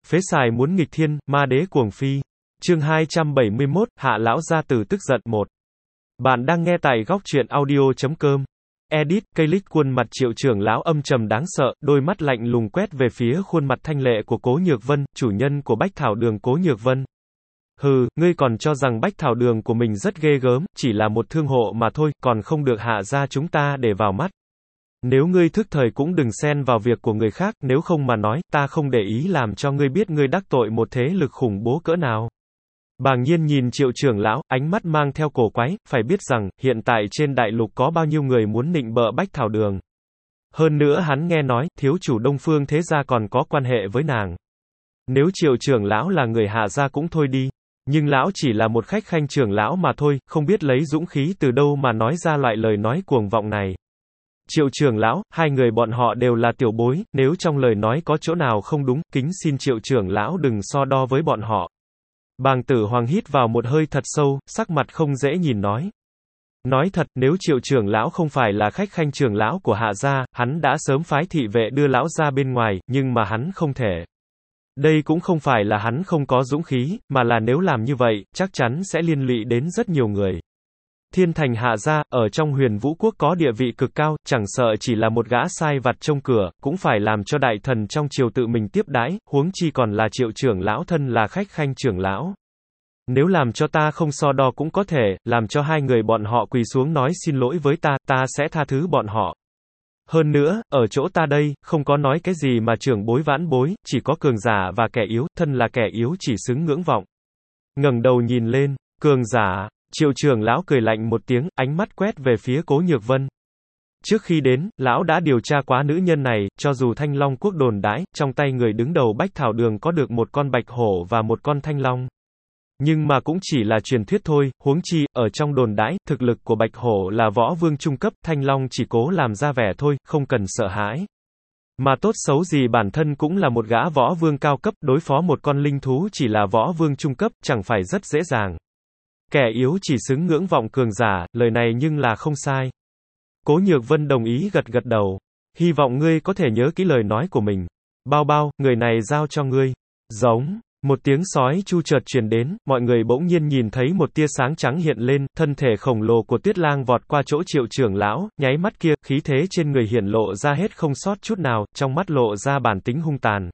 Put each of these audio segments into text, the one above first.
Phế xài muốn nghịch thiên, ma đế cuồng phi. Chương 271, Hạ lão gia tử tức giận 1. Bạn đang nghe tại góc truyện audio.com. Edit, cây lích khuôn mặt Triệu trưởng lão âm trầm đáng sợ, đôi mắt lạnh lùng quét về phía khuôn mặt thanh lệ của Cố Nhược Vân, chủ nhân của Bách Thảo Đường Cố Nhược Vân. Hừ, ngươi còn cho rằng Bách Thảo Đường của mình rất ghê gớm, chỉ là một thương hộ mà thôi, còn không được hạ gia chúng ta để vào mắt. Nếu ngươi thức thời cũng đừng xen vào việc của người khác, nếu không mà nói, ta không để ý làm cho ngươi biết ngươi đắc tội một thế lực khủng bố cỡ nào. Bàng Nhiên nhìn Triệu trưởng lão, ánh mắt mang theo cổ quái, phải biết rằng, hiện tại trên đại lục có bao nhiêu người muốn nịnh bợ Bách Thảo Đường. Hơn nữa hắn nghe nói, thiếu chủ Đông Phương thế gia còn có quan hệ với nàng. Nếu Triệu trưởng lão là người hạ gia cũng thôi đi. Nhưng lão chỉ là một khách khanh trưởng lão mà thôi, không biết lấy dũng khí từ đâu mà nói ra loại lời nói cuồng vọng này. Triệu trưởng lão, hai người bọn họ đều là tiểu bối, nếu trong lời nói có chỗ nào không đúng, kính xin Triệu trưởng lão đừng so đo với bọn họ. Bàng Tử Hoàng hít vào một hơi thật sâu, sắc mặt không dễ nhìn nói. Nói thật, nếu Triệu trưởng lão không phải là khách khanh trưởng lão của Hạ gia, hắn đã sớm phái thị vệ đưa lão ra bên ngoài, nhưng mà hắn không thể. Đây cũng không phải là hắn không có dũng khí, mà là nếu làm như vậy, chắc chắn sẽ liên lụy đến rất nhiều người. Thiên Thành Hạ gia, ở trong Huyền Vũ Quốc có địa vị cực cao, chẳng sợ chỉ là một gã sai vặt trông cửa, cũng phải làm cho đại thần trong triều tự mình tiếp đãi, huống chi còn là Triệu trưởng lão thân là khách khanh trưởng lão. Nếu làm cho ta không so đo cũng có thể, làm cho hai người bọn họ quỳ xuống nói xin lỗi với ta, ta sẽ tha thứ bọn họ. Hơn nữa, ở chỗ ta đây, không có nói cái gì mà trưởng bối vãn bối, chỉ có cường giả và kẻ yếu, thân là kẻ yếu chỉ xứng ngưỡng vọng. Ngẩng đầu nhìn lên, cường giả. Triệu trưởng lão cười lạnh một tiếng, ánh mắt quét về phía Cố Nhược Vân. Trước khi đến, lão đã điều tra quá nữ nhân này, cho dù Thanh Long Quốc đồn đãi, trong tay người đứng đầu Bách Thảo Đường có được một con bạch hổ và một con thanh long. Nhưng mà cũng chỉ là truyền thuyết thôi, huống chi, ở trong đồn đãi, thực lực của bạch hổ là võ vương trung cấp, thanh long chỉ cố làm ra vẻ thôi, không cần sợ hãi. Mà tốt xấu gì bản thân cũng là một gã võ vương cao cấp, đối phó một con linh thú chỉ là võ vương trung cấp, chẳng phải rất dễ dàng. Kẻ yếu chỉ xứng ngưỡng vọng cường giả, lời này nhưng là không sai. Cố Nhược Vân đồng ý gật gật đầu. Hy vọng ngươi có thể nhớ kỹ lời nói của mình. Bao bao, người này giao cho ngươi. Giống. Một tiếng sói chu chợt truyền đến, mọi người bỗng nhiên nhìn thấy một tia sáng trắng hiện lên, thân thể khổng lồ của Tuyết Lang vọt qua chỗ Triệu trưởng lão, nháy mắt kia, khí thế trên người hiển lộ ra hết không sót chút nào, trong mắt lộ ra bản tính hung tàn.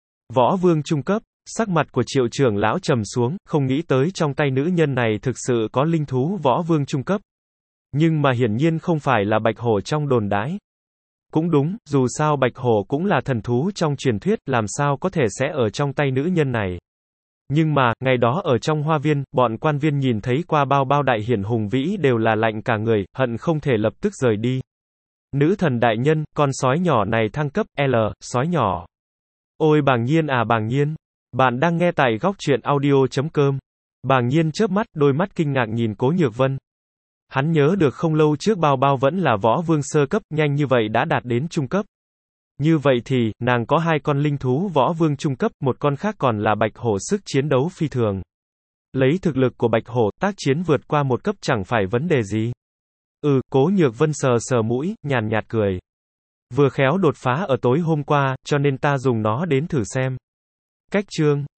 Võ vương trung cấp. Sắc mặt của Triệu trưởng lão trầm xuống, không nghĩ tới trong tay nữ nhân này thực sự có linh thú võ vương trung cấp. Nhưng mà hiển nhiên không phải là bạch hổ trong đồn đãi. Cũng đúng, dù sao bạch hổ cũng là thần thú trong truyền thuyết, làm sao có thể sẽ ở trong tay nữ nhân này. Nhưng mà, ngày đó ở trong hoa viên, bọn quan viên nhìn thấy qua bao bao đại hiển hùng vĩ đều là lạnh cả người, hận không thể lập tức rời đi. Nữ thần đại nhân, con sói nhỏ này thăng cấp, sói nhỏ. Ôi Bàng Nhiên à Bàng Nhiên. Bạn đang nghe tại góc truyện audio.com. Bàng Nhiên chớp mắt, đôi mắt kinh ngạc nhìn Cố Nhược Vân. Hắn nhớ được không lâu trước bao bao vẫn là võ vương sơ cấp, nhanh như vậy đã đạt đến trung cấp. Như vậy thì, nàng có hai con linh thú võ vương trung cấp, một con khác còn là bạch hổ sức chiến đấu phi thường. Lấy thực lực của bạch hổ, tác chiến vượt qua một cấp chẳng phải vấn đề gì. Cố Nhược Vân sờ sờ mũi, nhàn nhạt cười. Vừa khéo đột phá ở tối hôm qua, cho nên ta dùng nó đến thử xem. Cách chương